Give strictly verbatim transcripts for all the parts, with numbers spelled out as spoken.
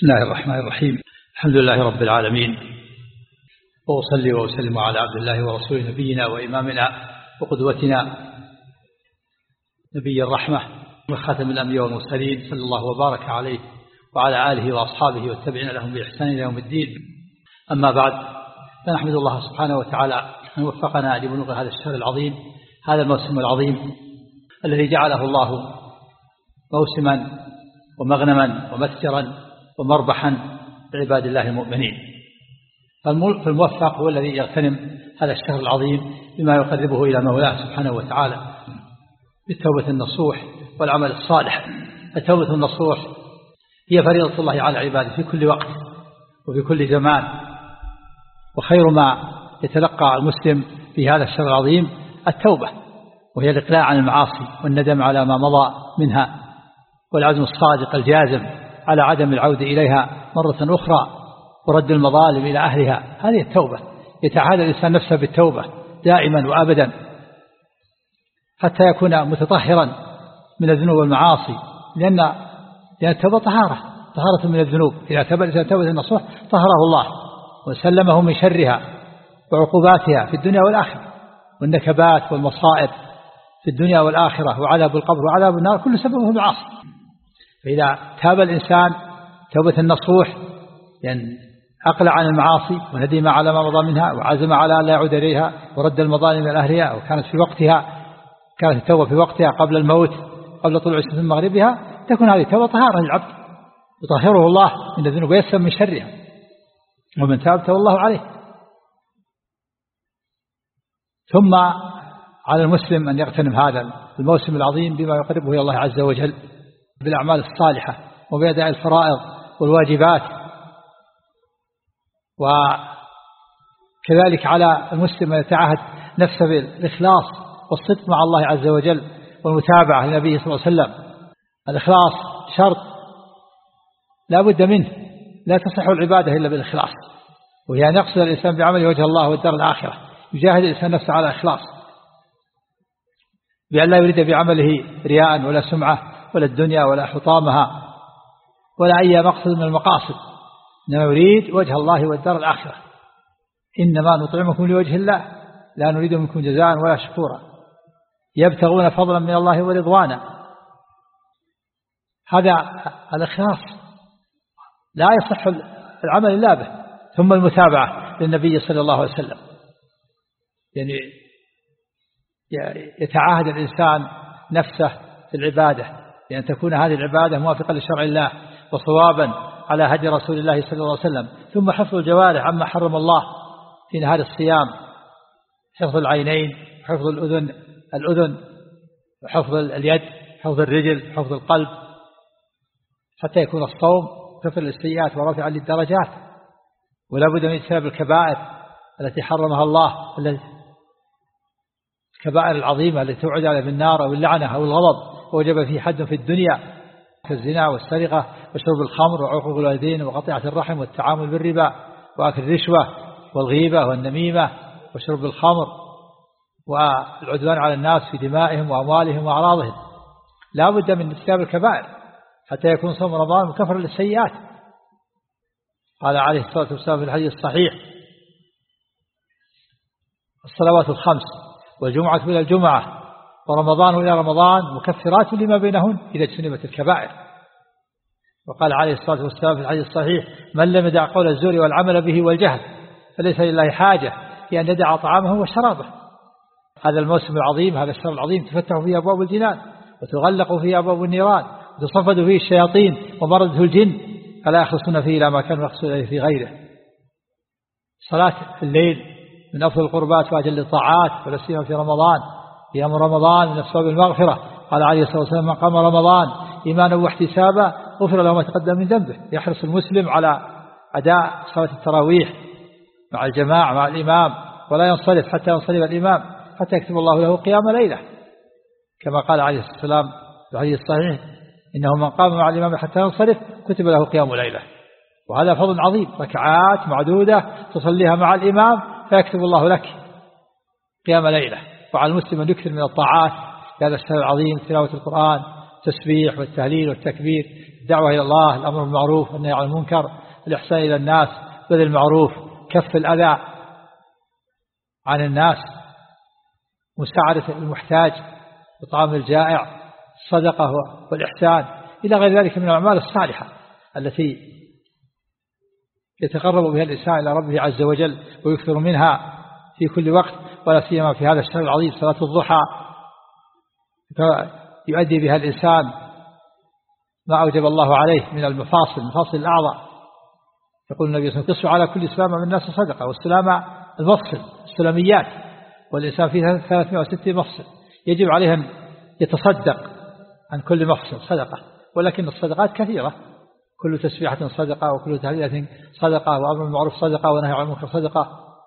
بسم الله الرحمن الرحيم. الحمد لله رب العالمين، وأصلي وأسلم على عبد الله ورسوله نبينا وإمامنا وقدوتنا نبي الرحمة وخاتم الأنبياء والمرسلين صلى الله وبارك عليه وعلى آله وأصحابه والتابعين لهم بإحسان إلى يوم الدين. أما بعد، فنحمد الله سبحانه وتعالى أن وفقنا لبلوغ هذا الشهر العظيم، هذا الموسم العظيم الذي جعله الله موسما ومغنما ومسجرا ومربحا لعباد الله المؤمنين. فالموفق هو الذي يغتنم هذا الشهر العظيم بما يقربه إلى مولاه سبحانه وتعالى بالتوبة النصوح والعمل الصالح. التوبة النصوح هي فريضة الله على عباده في كل وقت وفي كل زمان، وخير ما يتلقى المسلم في هذا الشهر العظيم التوبة، وهي الإقلاع عن المعاصي والندم على ما مضى منها، والعزم الصادق الجازم على عدم العودة إليها مرة أخرى، ورد المظالم إلى أهلها. هذه التوبة، يتعهد الإنسان نفسه بالتوبة دائما وأبدا حتى يكون متطهرا من الذنوب والمعاصي، لأن لأن التوبة طهارة طهارة من الذنوب. إذا تاب الإنسان توبة النصوح طهره الله وسلمه من شرها وعقوباتها في الدنيا والآخرة، والنكبات والمصائب في الدنيا والآخرة، وعذاب القبر وعذاب النار كل سببه المعاصي. فإذا تاب الإنسان توبة النصوح، يعني أقلع عن المعاصي وندم على ما مضى منها وعزم على أن لا يعود إليها ورد المظالم إلى أهلها، وكانت في وقتها كانت التوبة في وقتها قبل الموت قبل طلوع الشمس من مغربها، تكون هذه التوبة طهارة للعبد يطهره الله من الذنوب ويسلم من شرها، ومن تاب تاب الله عليه. ثم على المسلم أن يغتنم هذا الموسم العظيم بما يقربه إلى الله عز وجل بالأعمال الصالحة وبأداء الفرائض والواجبات. وكذلك على المسلم أن يتعهد نفسه بالإخلاص والصدق مع الله عز وجل والمتابعة لنبيه صلى الله عليه وسلم. الإخلاص شرط لا بد منه، لا تصح العبادة إلا بالإخلاص، وهي أن يقصد الإنسان بعمله وجه الله والدار الآخرة. يجاهد الإنسان نفسه على إخلاص بأن لا يريد بعمله رياء ولا سمعة ولا الدنيا ولا حطامها ولا أي مقصد من المقاصد، إنما يريد وجه الله والدار الآخرة. إنما نطعمكم لوجه الله لا نريد منكم جزاء ولا شكورا يبتغون فضلا من الله ورضوانا. هذا الإخلاص لا يصح العمل إلا به. ثم المتابعة للنبي صلى الله عليه وسلم، يعني يتعاهد الإنسان نفسه في العبادة لأن تكون هذه العبادة موافقة لشرع الله وصوابا على هدي رسول الله صلى الله عليه وسلم. ثم حفظ الجوارح عما حرم الله في نهار الصيام، حفظ العينين، حفظ الأذن الأذن وحفظ اليد، حفظ الرجل، حفظ القلب، حتى يكون الصوم كفر للسيئات ورافعا للدرجات. ولا بد من اجتناب الكبائر التي حرمها الله، الكبائر العظيمة التي توعد على بالنار أو اللعنة أو الغضب، ووجب فيه حد في الدنيا كالزنا والسرقة وشرب الخمر وعقوق الوالدين وقطيعة الرحم والتعامل بالربا وأكل الرشوة والغيبة والنميمة وشرب الخمر والعدوان على الناس في دمائهم وأموالهم وأعراضهم. لا بد من اجتناب الكبائر حتى يكون صوم رمضان مكفر للسيئات. قال عليه الصلاة والسلام في الحديث الصحيح: الصلوات الخمس والجمعة إلى الجمعة ورمضان إلى رمضان مكفرات لما بينهن إذا اجتنبت الكبائر. وقال عليه الصلاة والسلام في الحديث الصحيح: من لم يدع قول الزور والعمل به والجهل فليس لله حاجة في أن يدع طعامه وشرابه. هذا الموسم العظيم، هذا الشهر العظيم، تفتح فيه أبواب الجنان وتغلق فيه أبواب النيران وتصفد فيه الشياطين ومرضه الجن، فلا يخلصون فيه إلى ما كانوا يخلصون في غيره. صلاة الليل من أفضل القربات وأجل الطاعات، ولا سيما في رمضان. قيام رمضان من أسباب المغفرة. قال عليه الصلاة والسلام: من قام رمضان إيمانا واحتسابا غفر له ما تقدم من ذنبه. يحرص المسلم على أداء صلاة التراويح مع الجماعة مع الإمام، ولا ينصرف حتى ينصرف الإمام حتى يكتب الله له قيام ليلة، كما قال عليه الصلاة والسلام في الحديث الصحيح: إنه من قام مع الإمام حتى ينصرف كتب له قيام ليلة. وهذا فضل عظيم، ركعات معدودة تصليها مع الإمام فيكتب الله لك قيام ليلة. وعلى المسلم أن يكثر من الطاعات في هذا الشهر العظيم: تلاوة القرآن التسبيح والتهليل والتكبير، الدعوة إلى الله، الأمر بالمعروف والنهي عن المنكر، الإحسان إلى الناس، بذل المعروف، كف الأذى عن الناس، مساعدة المحتاج، إطعام الجائع، الصدقة والإحسان إلى غير ذلك من الأعمال الصالحة التي يتقرب بها الإنسان إلى ربه عز وجل ويكثر منها في كل وقت، ولا سيما في هذا الشهر العظيم صلاة الضحى يؤدي بها الإنسان ما أوجب الله عليه من المفاصل المفاصل الأعضاء. يقول النبي صلى الله عليه وسلم: قصوا على كل سلامة من الناس صدقة، والسلامة المفصل السلاميات، والإنسان فيه ثلاثمائة وستين مفصل يجب عليه أن يتصدق عن كل مفصل صدقة، ولكن الصدقات كثيرة، كل تسبيحة صدقة، وكل تهليلة صدقة، وأمر بالمعروف صدقة، ونهي عن المنكر صدقة.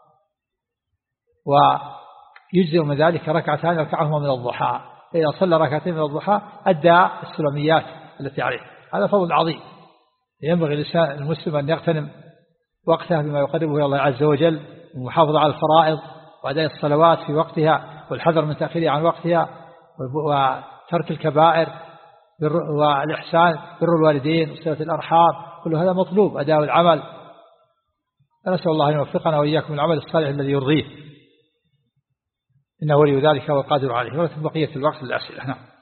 ويجزئ من ذلك ركعتان يركعهما من الضحى، فإذا صلى ركعتين من الضحى أدى السلاميات التي عليه. هذا فضل عظيم، ينبغي الإنسان المسلم أن يغتنم وقتها بما يقربه إلى الله عز وجل، والمحافظة على الفرائض وأداء الصلوات في وقتها، والحذر من تأخيرها عن وقتها، وترك الكبائر، والإحسان، بر الوالدين وصلة الأرحام، كل هذا مطلوب أداء العمل. نسأل الله أن يوفقنا وإياكم العمل الصالح الذي يرضيه، إنه ولي ذلك والقادر عليه. ولكن بقية الوقت للأسئلة. نعم.